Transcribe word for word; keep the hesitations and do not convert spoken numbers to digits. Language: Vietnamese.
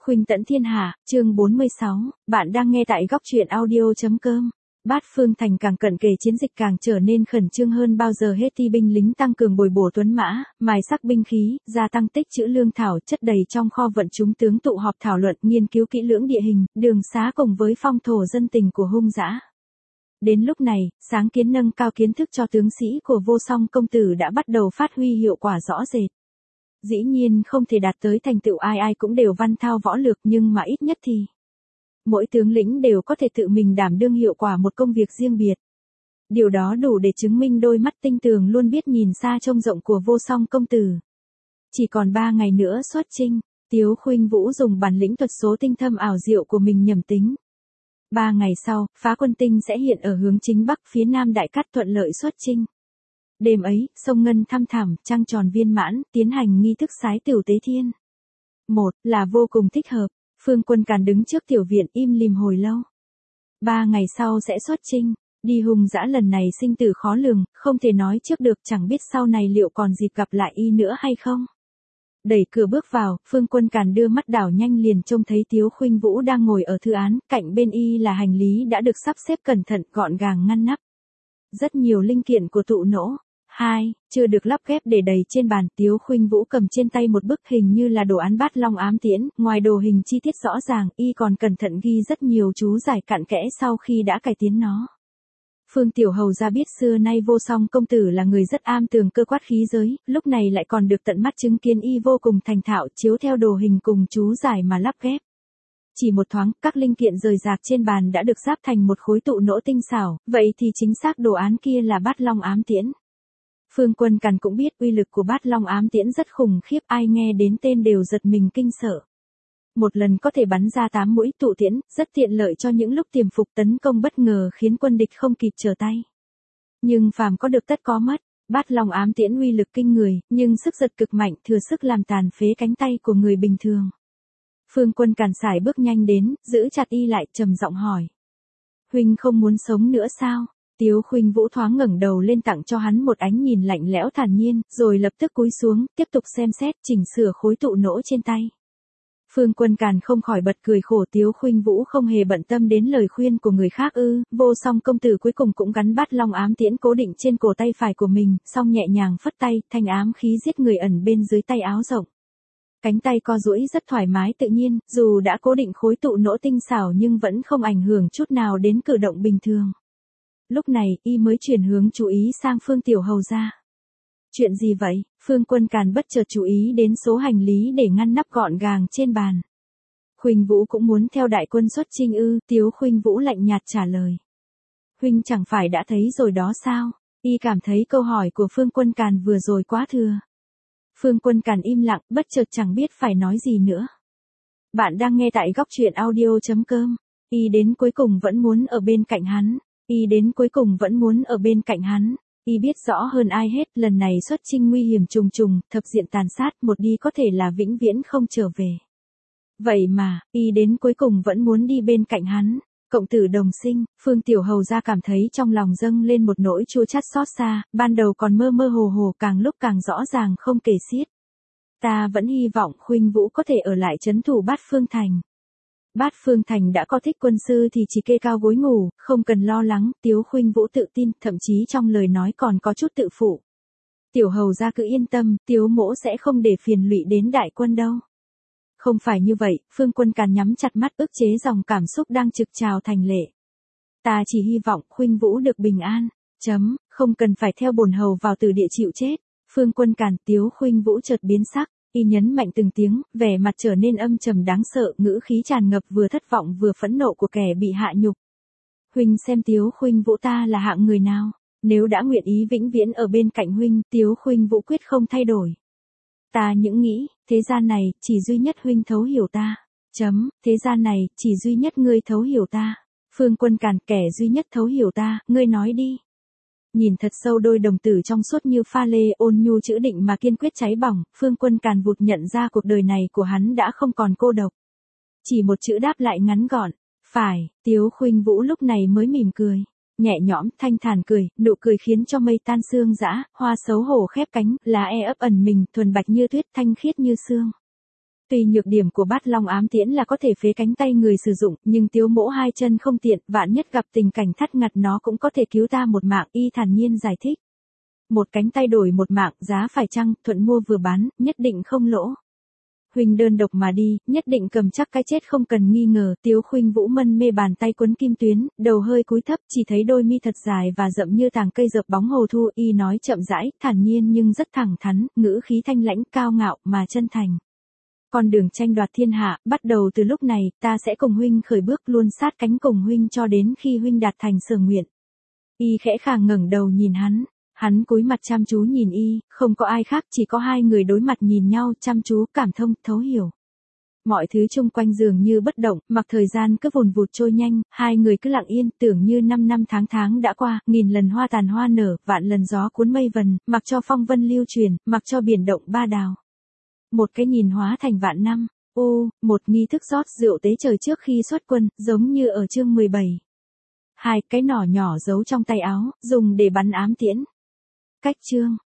Khuynh Tẫn Thiên Hạ, chương bốn mươi sáu, bạn đang nghe tại góc truyện audio.com. Bát Phương Thành càng cận kề chiến dịch càng trở nên khẩn trương hơn bao giờ hết. Ti binh lính tăng cường bồi bổ tuấn mã, mài sắc binh khí, gia tăng tích trữ lương thảo chất đầy trong kho vận. Chúng tướng tụ họp thảo luận nghiên cứu kỹ lưỡng địa hình, đường xá cùng với phong thổ dân tình của hung dã. Đến lúc này, sáng kiến nâng cao kiến thức cho tướng sĩ của Vô Song công tử đã bắt đầu phát huy hiệu quả rõ rệt. Dĩ nhiên không thể đạt tới thành tựu ai ai cũng đều văn thao võ lược, nhưng mà ít nhất thì mỗi tướng lĩnh đều có thể tự mình đảm đương hiệu quả một công việc riêng biệt. Điều đó đủ để chứng minh đôi mắt tinh tường luôn biết nhìn xa trông rộng của Vô Song công tử. Chỉ còn ba ngày nữa xuất chinh, Tiếu Khuynh Vũ dùng bản lĩnh thuật số tinh thâm ảo diệu của mình nhẩm tính. Ba ngày sau, phá quân tinh sẽ hiện ở hướng chính bắc phía nam Đại Cát, thuận lợi xuất chinh. Đêm ấy, sông Ngân thăm thẳm, trăng tròn viên mãn, tiến hành nghi thức sái tửu tế thiên. Một là vô cùng thích hợp. Phương Quân Càn đứng trước tiểu viện im lìm hồi lâu. Ba ngày sau sẽ xuất chinh, đi hung dã lần này sinh tử khó lường, không thể nói trước được, chẳng biết sau này liệu còn dịp gặp lại y nữa hay không. Đẩy cửa bước vào, Phương Quân Càn đưa mắt đảo nhanh liền trông thấy Tiếu Khuynh Vũ đang ngồi ở thư án, cạnh bên y là hành lý đã được sắp xếp cẩn thận gọn gàng ngăn nắp. Rất nhiều linh kiện của tụ nỗ. Hai, chưa được lắp ghép để đầy trên bàn. Tiếu Khuynh Vũ cầm trên tay một bức hình như là đồ án Bát Long ám tiễn, ngoài đồ hình chi tiết rõ ràng, y còn cẩn thận ghi rất nhiều chú giải cặn kẽ sau khi đã cải tiến nó. Phương Tiểu Hầu ra biết xưa nay Vô Song công tử là người rất am tường cơ quát khí giới, lúc này lại còn được tận mắt chứng kiến y vô cùng thành thạo chiếu theo đồ hình cùng chú giải mà lắp ghép. Chỉ một thoáng, các linh kiện rời rạc trên bàn đã được ráp thành một khối tụ nỗ tinh xảo, vậy thì chính xác đồ án kia là Bát Long ám tiễn. Phương Quân Càn cũng biết uy lực của Bát Long ám tiễn rất khủng khiếp, ai nghe đến tên đều giật mình kinh sợ. Một lần có thể bắn ra tám mũi tụ tiễn, rất tiện lợi cho những lúc tiềm phục tấn công bất ngờ khiến quân địch không kịp trở tay. Nhưng phàm có được tất có mất, Bát Long ám tiễn uy lực kinh người, nhưng sức giật cực mạnh, thừa sức làm tàn phế cánh tay của người bình thường. Phương Quân Càn sải bước nhanh đến, giữ chặt y lại, trầm giọng hỏi: "Huynh không muốn sống nữa sao?" Tiếu Khuynh Vũ thoáng ngẩng đầu lên tặng cho hắn một ánh nhìn lạnh lẽo thản nhiên, rồi lập tức cúi xuống, tiếp tục xem xét, chỉnh sửa khối tụ nỗ trên tay. Phương Quân Càn không khỏi bật cười khổ. Tiếu Khuynh Vũ không hề bận tâm đến lời khuyên của người khác ư? Vô Song công tử cuối cùng cũng gắn Bát Long ám tiễn cố định trên cổ tay phải của mình, xong nhẹ nhàng phất tay, thanh ám khí giết người ẩn bên dưới tay áo rộng. Cánh tay co duỗi rất thoải mái tự nhiên, dù đã cố định khối tụ nỗ tinh xảo nhưng vẫn không ảnh hưởng chút nào đến cử động bình thường. Lúc này, y mới chuyển hướng chú ý sang Phương Tiểu Hầu ra. "Chuyện gì vậy?" Phương Quân Càn bất chợt chú ý đến số hành lý để ngăn nắp gọn gàng trên bàn. "Khuynh Vũ cũng muốn theo đại quân xuất chinh ư?" Tiếu Khuynh Vũ lạnh nhạt trả lời. "Huynh chẳng phải đã thấy rồi đó sao?" Y cảm thấy câu hỏi của Phương Quân Càn vừa rồi quá thừa. Phương Quân Càn im lặng, bất chợt chẳng biết phải nói gì nữa. Bạn đang nghe tại góc truyện audio.com. Y đến cuối cùng vẫn muốn ở bên cạnh hắn. Y đến cuối cùng vẫn muốn ở bên cạnh hắn. Y biết rõ hơn ai hết, lần này xuất chinh nguy hiểm trùng trùng, thập diện tàn sát, một đi có thể là vĩnh viễn không trở về. Vậy mà, Y đến cuối cùng vẫn muốn đi bên cạnh hắn. Cộng tử đồng sinh, Phương Tiểu Hầu ra cảm thấy trong lòng dâng lên một nỗi chua chát xót xa, ban đầu còn mơ mơ hồ hồ, càng lúc càng rõ ràng không kể xiết. Ta vẫn hy vọng Khuynh Vũ có thể ở lại trấn thủ Bát Phương Thành. Bát Phương Thành đã có thích quân sư thì chỉ kê cao gối ngủ, không cần lo lắng. Tiếu Khuynh Vũ tự tin, thậm chí trong lời nói còn có chút tự phụ. Tiểu Hầu ra cứ yên tâm, Tiếu mỗ sẽ không để phiền lụy đến đại quân đâu. Không phải như vậy, Phương Quân Càn nhắm chặt mắt ức chế dòng cảm xúc đang trực trào thành lệ. Ta chỉ hy vọng Khuynh Vũ được bình an, chấm, không cần phải theo bổn hầu vào tử địa chịu chết. Phương Quân Càn. Tiếu Khuynh Vũ chợt biến sắc, y nhấn mạnh từng tiếng, vẻ mặt trở nên âm trầm đáng sợ, ngữ khí tràn ngập vừa thất vọng vừa phẫn nộ của kẻ bị hạ nhục. Huynh xem Tiếu Khuynh Vũ ta là hạng người nào? Nếu đã nguyện ý vĩnh viễn ở bên cạnh huynh, Tiếu Khuynh Vũ quyết không thay đổi. Ta những nghĩ, thế gian này, chỉ duy nhất huynh thấu hiểu ta. Chấm, thế gian này, chỉ duy nhất ngươi thấu hiểu ta. Phương Quân Càn. Kẻ duy nhất thấu hiểu ta, ngươi nói đi. Nhìn thật sâu đôi đồng tử trong suốt như pha lê, ôn nhu chữ định mà kiên quyết cháy bỏng, Phương Quân Càn vụt nhận ra cuộc đời này của hắn đã không còn cô độc. Chỉ một chữ đáp lại ngắn gọn: phải. Tiếu Khuynh Vũ lúc này mới mỉm cười. Nhẹ nhõm, thanh thản cười, nụ cười khiến cho mây tan sương dã, hoa xấu hổ khép cánh, lá e ấp ẩn mình, thuần bạch như tuyết, thanh khiết như sương. Tuy nhược điểm của bát long ám tiễn là có thể phế cánh tay người sử dụng, nhưng Tiếu Mỗ hai chân không tiện, vạn nhất gặp tình cảnh thắt ngặt nó cũng có thể cứu ta một mạng, y thản nhiên giải thích. Một cánh tay đổi một mạng, giá phải chăng, thuận mua vừa bán, nhất định không lỗ. Huynh đơn độc mà đi, nhất định cầm chắc cái chết không cần nghi ngờ. Tiếu Khuynh Vũ mân mê bàn tay quấn kim tuyến, đầu hơi cúi thấp, chỉ thấy đôi mi thật dài và rậm như tàng cây dợp bóng hồ thu. Y nói chậm rãi, thản nhiên nhưng rất thẳng thắn, ngữ khí thanh lãnh, cao ngạo mà chân thành. Con đường tranh đoạt thiên hạ, bắt đầu từ lúc này, ta sẽ cùng huynh khởi bước, luôn sát cánh cùng huynh cho đến khi huynh đạt thành sở nguyện. Y khẽ khàng ngẩng đầu nhìn hắn. Hắn cúi mặt chăm chú nhìn y, không có ai khác, chỉ có hai người đối mặt nhìn nhau, chăm chú, cảm thông, thấu hiểu. Mọi thứ chung quanh dường như bất động, mặc thời gian cứ vùn vụt trôi nhanh, hai người cứ lặng yên, tưởng như năm năm tháng tháng đã qua, nghìn lần hoa tàn hoa nở, vạn lần gió cuốn mây vần, mặc cho phong vân lưu truyền, mặc cho biển động ba đào. Một cái nhìn hóa thành vạn năm, ô, một nghi thức rót rượu tế trời trước khi xuất quân, giống như ở chương mười bảy. Hai cái nỏ nhỏ giấu trong tay áo, dùng để bắn ám tiễn. Cách chương